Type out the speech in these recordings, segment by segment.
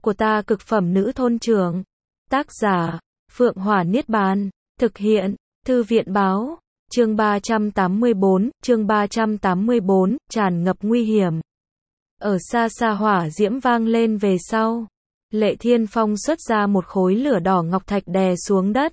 của ta cực phẩm nữ thôn trưởng. Tác giả, Phượng Hỏa Niết Bàn. Thực hiện, Thư viện báo. Chương 384, tràn ngập nguy hiểm. Ở xa xa hỏa diễm vang lên về sau. Lệ Thiên Phong xuất ra một khối lửa đỏ ngọc thạch đè xuống đất.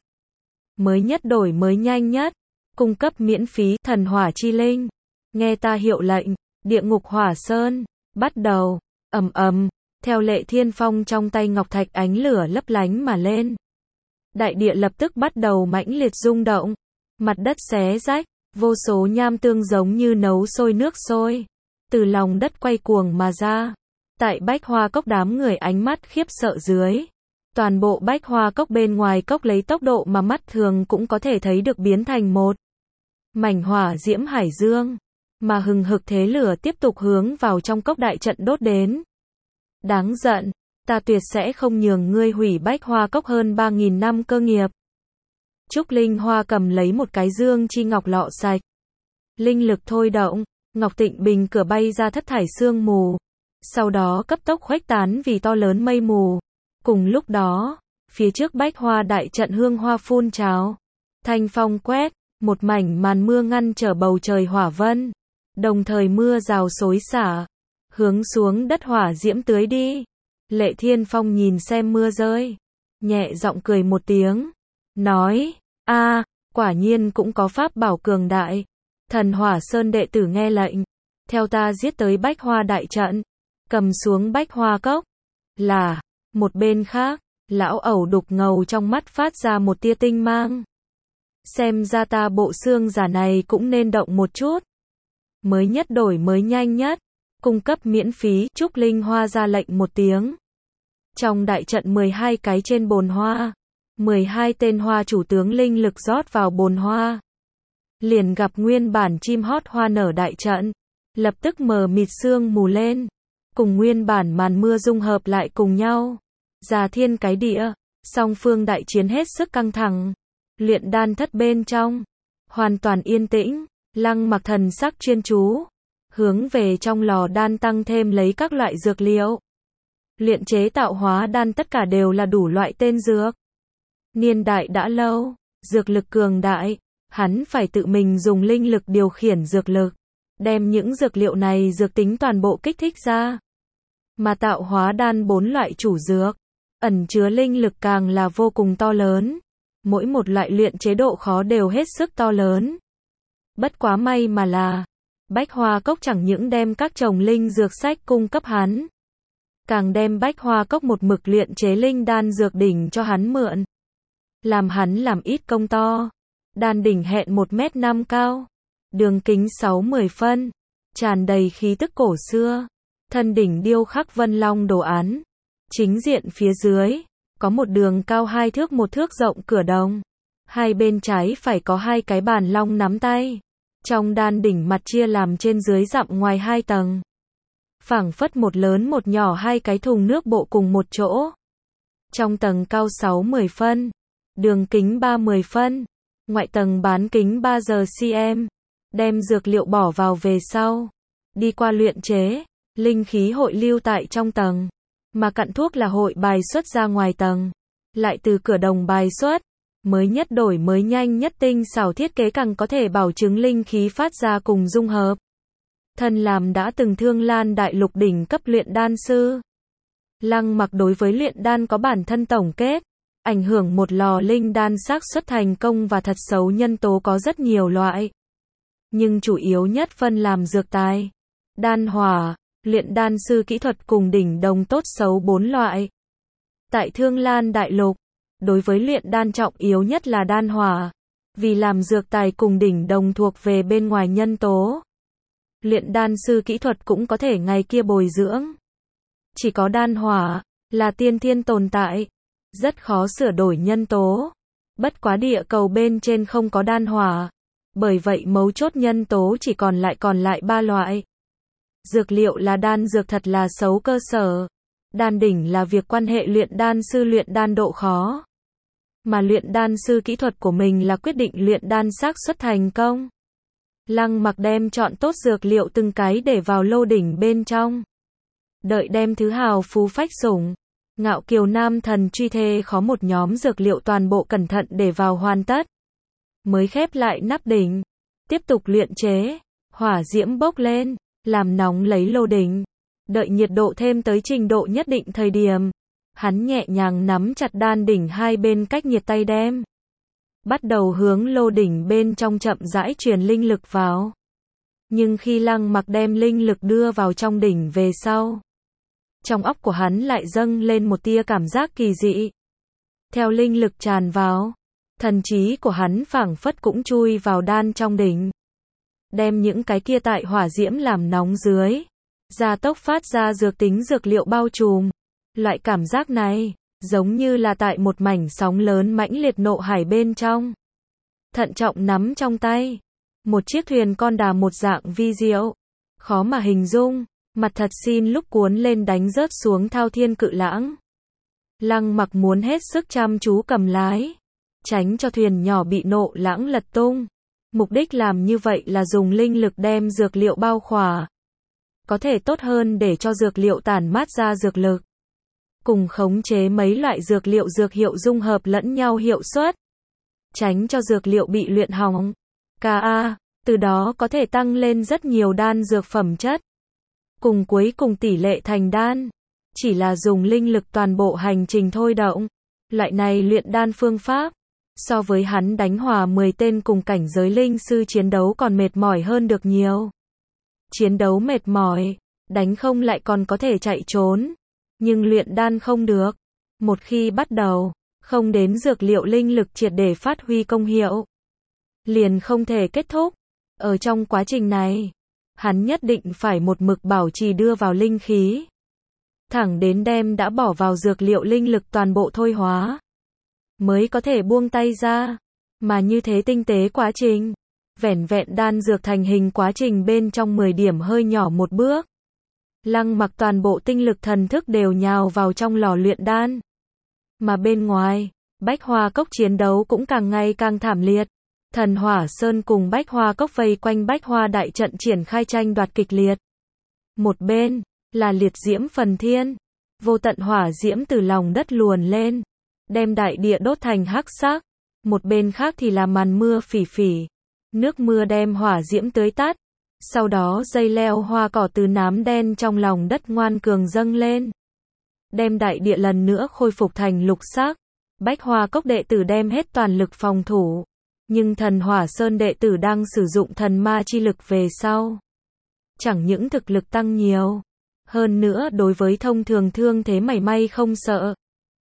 Mới nhất đổi mới nhanh nhất. Cung cấp miễn phí thần hỏa chi linh. Nghe ta hiệu lệnh, địa ngục hỏa sơn. Bắt đầu, ầm ầm, theo Lệ Thiên Phong trong tay ngọc thạch ánh lửa lấp lánh mà lên. Đại địa lập tức bắt đầu mãnh liệt rung động. Mặt đất xé rách, vô số nham tương giống như nấu sôi nước sôi. Từ lòng đất quay cuồng mà ra. Tại bách hoa cốc đám người ánh mắt khiếp sợ dưới. Toàn bộ bách hoa cốc bên ngoài cốc lấy tốc độ mà mắt thường cũng có thể thấy được biến thành một mảnh hỏa diễm hải dương. Mà hừng hực thế lửa tiếp tục hướng vào trong cốc đại trận đốt đến. Đáng giận, ta tuyệt sẽ không nhường ngươi hủy bách hoa cốc hơn 3.000 năm cơ nghiệp. Trúc Linh Hoa cầm lấy một cái dương chi ngọc lọ sạch. Linh lực thôi động, Ngọc Tịnh Bình cửa bay ra thất thải sương mù. Sau đó cấp tốc khuếch tán vì to lớn mây mù. Cùng lúc đó, phía trước bách hoa đại trận hương hoa phun trào. Thanh phong quét, một mảnh màn mưa ngăn trở bầu trời hỏa vân. Đồng thời mưa rào xối xả, hướng xuống đất hỏa diễm tưới đi. Lệ Thiên Phong nhìn xem mưa rơi, nhẹ giọng cười một tiếng, nói, quả nhiên cũng có pháp bảo cường đại. Thần Hỏa Sơn đệ tử nghe lệnh, theo ta giết tới bách hoa đại trận, cầm xuống bách hoa cốc. Là, một bên khác, lão ẩu đục ngầu trong mắt phát ra một tia tinh mang. Xem ra ta bộ xương giả này cũng nên động một chút. Mới nhất đổi mới nhanh nhất, cung cấp miễn phí. Trúc Linh Hoa ra lệnh một tiếng. Trong đại trận 12 cái trên bồn hoa, 12 tên hoa chủ tướng linh lực rót vào bồn hoa. Liền gặp nguyên bản chim hót hoa nở đại trận, lập tức mờ mịt sương mù lên, cùng nguyên bản màn mưa dung hợp lại cùng nhau. Già thiên cái địa, song phương đại chiến hết sức căng thẳng. Luyện đan thất bên trong, hoàn toàn yên tĩnh. Lăng Mặc thần sắc chuyên chú, hướng về trong lò đan tăng thêm lấy các loại dược liệu. Luyện chế tạo hóa đan tất cả đều là đủ loại tên dược. Niên đại đã lâu, dược lực cường đại, hắn phải tự mình dùng linh lực điều khiển dược lực, đem những dược liệu này dược tính toàn bộ kích thích ra. Mà tạo hóa đan 4 loại chủ dược, ẩn chứa linh lực càng là vô cùng to lớn. Mỗi một loại luyện chế độ khó đều hết sức to lớn. Bất quá may mà là, bách hoa cốc chẳng những đem các chồng linh dược sách cung cấp hắn, càng đem bách hoa cốc một mực luyện chế linh đan dược đỉnh cho hắn mượn. Làm hắn làm ít công to. Đan đỉnh hẹn 1m5 cao, đường kính 6-10 phân, tràn đầy khí tức cổ xưa. Thân đỉnh điêu khắc vân long đồ án. Chính diện phía dưới, có một đường cao 2 thước 1 thước rộng cửa đồng. Hai bên trái phải có 2 cái bàn long nắm tay. Trong đan đỉnh mặt chia làm trên dưới dặm ngoài 2 tầng. Phảng phất một lớn một nhỏ 2 cái thùng nước bộ cùng một chỗ. Trong tầng cao 6-10 phân, đường kính 3-10 phân, ngoại tầng bán kính 3 giờ cm. Đem dược liệu bỏ vào về sau, đi qua luyện chế, linh khí hội lưu tại trong tầng, mà cặn thuốc là hội bài xuất ra ngoài tầng, lại từ cửa đồng bài xuất. Mới nhất đổi mới nhanh nhất tinh xảo thiết kế càng có thể bảo chứng linh khí phát ra cùng dung hợp. Thân làm đã từng Thương Lan đại lục đỉnh cấp luyện đan sư, Lăng Mặc đối với luyện đan có bản thân tổng kết. Ảnh hưởng một lò linh đan xác suất thành công và thật xấu nhân tố có rất nhiều loại. Nhưng chủ yếu nhất phân làm dược tài, đan hỏa, luyện đan sư kỹ thuật cùng đỉnh đồng tốt xấu 4 loại. Tại Thương Lan đại lục, đối với luyện đan trọng yếu nhất là đan hỏa, vì làm dược tài cùng đỉnh đồng thuộc về bên ngoài nhân tố. Luyện đan sư kỹ thuật cũng có thể ngày kia bồi dưỡng. Chỉ có đan hỏa là tiên thiên tồn tại, rất khó sửa đổi nhân tố. Bất quá địa cầu bên trên không có đan hỏa, bởi vậy mấu chốt nhân tố chỉ còn lại 3 loại. Dược liệu là đan dược thật là xấu cơ sở. Đan đỉnh là việc quan hệ luyện đan sư luyện đan độ khó. Mà luyện đan sư kỹ thuật của mình là quyết định luyện đan xác suất thành công. Lăng Mặc đem chọn tốt dược liệu từng cái để vào lô đỉnh bên trong. Đợi đem thứ hào phú phách sủng, Ngạo Kiều Nam thần truy thê khó một nhóm dược liệu toàn bộ cẩn thận để vào hoàn tất. Mới khép lại nắp đỉnh. Tiếp tục luyện chế. Hỏa diễm bốc lên. Làm nóng lấy lô đỉnh. Đợi nhiệt độ thêm tới trình độ nhất định thời điểm. Hắn nhẹ nhàng nắm chặt đan đỉnh hai bên cách nhiệt tay đem. Bắt đầu hướng lô đỉnh bên trong chậm rãi truyền linh lực vào. Nhưng khi Lăng Mặc đem linh lực đưa vào trong đỉnh về sau, trong óc của hắn lại dâng lên một tia cảm giác kỳ dị. Theo linh lực tràn vào, thần trí của hắn phảng phất cũng chui vào đan trong đỉnh. Đem những cái kia tại hỏa diễm làm nóng dưới, gia tốc phát ra dược tính dược liệu bao trùm. Loại cảm giác này, giống như là tại một mảnh sóng lớn mãnh liệt nộ hải bên trong. Thận trọng nắm trong tay. Một chiếc thuyền con đà một dạng vi diệu. Khó mà hình dung. Mặt thật xin lúc cuốn lên đánh rớt xuống thao thiên cự lãng. Lăng Mặc muốn hết sức chăm chú cầm lái. Tránh cho thuyền nhỏ bị nộ lãng lật tung. Mục đích làm như vậy là dùng linh lực đem dược liệu bao khỏa. Có thể tốt hơn để cho dược liệu tản mát ra dược lực. Cùng khống chế mấy loại dược liệu dược hiệu dung hợp lẫn nhau hiệu suất. Tránh cho dược liệu bị luyện hỏng. Từ đó có thể tăng lên rất nhiều đan dược phẩm chất. Cùng cuối cùng tỷ lệ thành đan. Chỉ là dùng linh lực toàn bộ hành trình thôi động. Loại này luyện đan phương pháp. So với hắn đánh hòa 10 tên cùng cảnh giới linh sư chiến đấu còn mệt mỏi hơn được nhiều. Chiến đấu mệt mỏi. Đánh không lại còn có thể chạy trốn. Nhưng luyện đan không được. Một khi bắt đầu, không đến dược liệu linh lực triệt để phát huy công hiệu. Liền không thể kết thúc. Ở trong quá trình này, hắn nhất định phải một mực bảo trì đưa vào linh khí. Thẳng đến đem đã bỏ vào dược liệu linh lực toàn bộ thôi hóa. Mới có thể buông tay ra. Mà như thế tinh tế quá trình. Vẻn vẹn đan dược thành hình quá trình bên trong 10 điểm hơi nhỏ một bước. Lăng Mặc toàn bộ tinh lực thần thức đều nhào vào trong lò luyện đan. Mà bên ngoài, Bách Hoa Cốc chiến đấu cũng càng ngày càng thảm liệt. Thần Hỏa Sơn cùng Bách Hoa Cốc vây quanh Bách Hoa đại trận triển khai tranh đoạt kịch liệt. Một bên, là liệt diễm phần thiên. Vô tận hỏa diễm từ lòng đất luồn lên. Đem đại địa đốt thành hắc sắc. Một bên khác thì là màn mưa phỉ phỉ. Nước mưa đem hỏa diễm tưới tắt. Sau đó dây leo hoa cỏ từ nám đen trong lòng đất ngoan cường dâng lên. Đem đại địa lần nữa khôi phục thành lục sắc. Bách Hoa Cốc đệ tử đem hết toàn lực phòng thủ. Nhưng Thần Hỏa Sơn đệ tử đang sử dụng thần ma chi lực về sau. Chẳng những thực lực tăng nhiều. Hơn nữa đối với thông thường thương thế mảy may không sợ.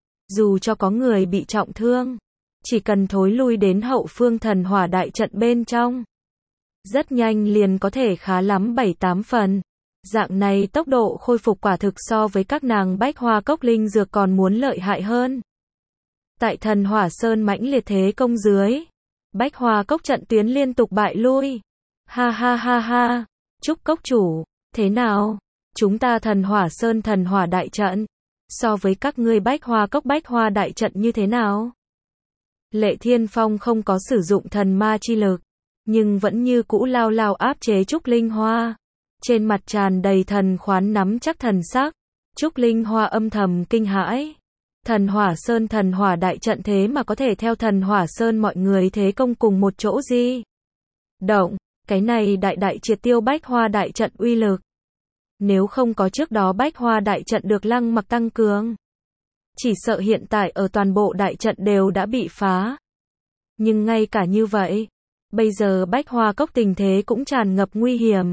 Dù cho có người bị trọng thương. Chỉ cần thối lui đến hậu phương thần hỏa đại trận bên trong. Rất nhanh liền có thể khá lắm 7-8 phần. Dạng này tốc độ khôi phục quả thực so với các nàng Bách Hoa Cốc linh dược còn muốn lợi hại hơn. Tại Thần Hỏa Sơn mãnh liệt thế công dưới. Bách Hoa Cốc trận tuyến liên tục bại lui. Ha ha ha ha. Trúc Cốc chủ, thế nào? Chúng ta Thần Hỏa Sơn thần hỏa đại trận. So với các ngươi Bách Hoa Cốc Bách Hoa đại trận như thế nào? Lệ Thiên Phong không có sử dụng thần ma chi lực. Nhưng vẫn như cũ lao lao áp chế Trúc Linh Hoa. Trên mặt tràn đầy thần khoán nắm chắc thần sắc. Trúc Linh Hoa âm thầm kinh hãi. Thần Hỏa Sơn thần hỏa đại trận thế mà có thể theo Thần Hỏa Sơn mọi người thế công cùng một chỗ gì? Động, cái này đại triệt tiêu Bách Hoa đại trận uy lực. Nếu không có trước đó Bách Hoa đại trận được Lăng Mặc tăng cường. Chỉ sợ hiện tại ở toàn bộ đại trận đều đã bị phá. Nhưng ngay cả như vậy. Bây giờ Bách Hoa Cốc tình thế cũng tràn ngập nguy hiểm.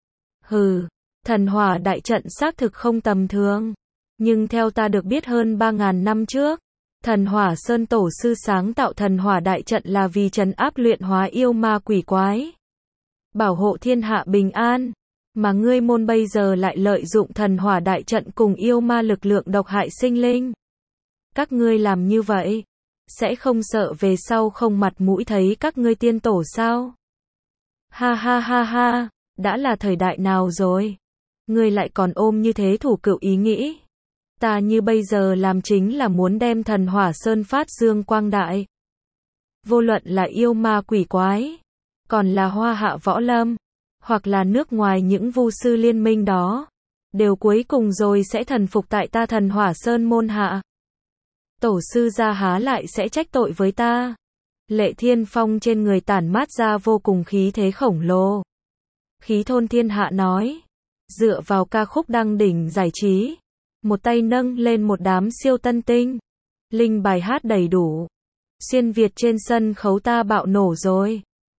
Thần hỏa đại trận xác thực không tầm thường. Nhưng theo ta được biết hơn 3.000 năm trước, Thần Hỏa Sơn tổ sư sáng tạo thần hỏa đại trận là vì trấn áp luyện hóa yêu ma quỷ quái. Bảo hộ thiên hạ bình an. Mà ngươi môn bây giờ lại lợi dụng thần hỏa đại trận cùng yêu ma lực lượng độc hại sinh linh. Các ngươi làm như vậy. Sẽ không sợ về sau không mặt mũi thấy các ngươi tiên tổ sao? Ha ha ha ha, đã là thời đại nào rồi? Ngươi lại còn ôm như thế thủ cựu ý nghĩ. Ta như bây giờ làm chính là muốn đem Thần Hỏa Sơn phát dương quang đại. Vô luận là yêu ma quỷ quái, còn là hoa hạ võ lâm, hoặc là nước ngoài những vu sư liên minh đó. đều cuối cùng rồi sẽ thần phục tại ta Thần Hỏa Sơn môn hạ. Tổ sư gia há lại sẽ trách tội với ta. Lệ Thiên Phong trên người tản mát ra vô cùng khí thế khổng lồ. Khí thôn thiên hạ nói. Dựa vào ca khúc đăng đỉnh giải trí. Một tay nâng lên một đám siêu tân tinh. Linh bài hát đầy đủ. Xuyên Việt trên sân khấu ta bạo nổ rồi.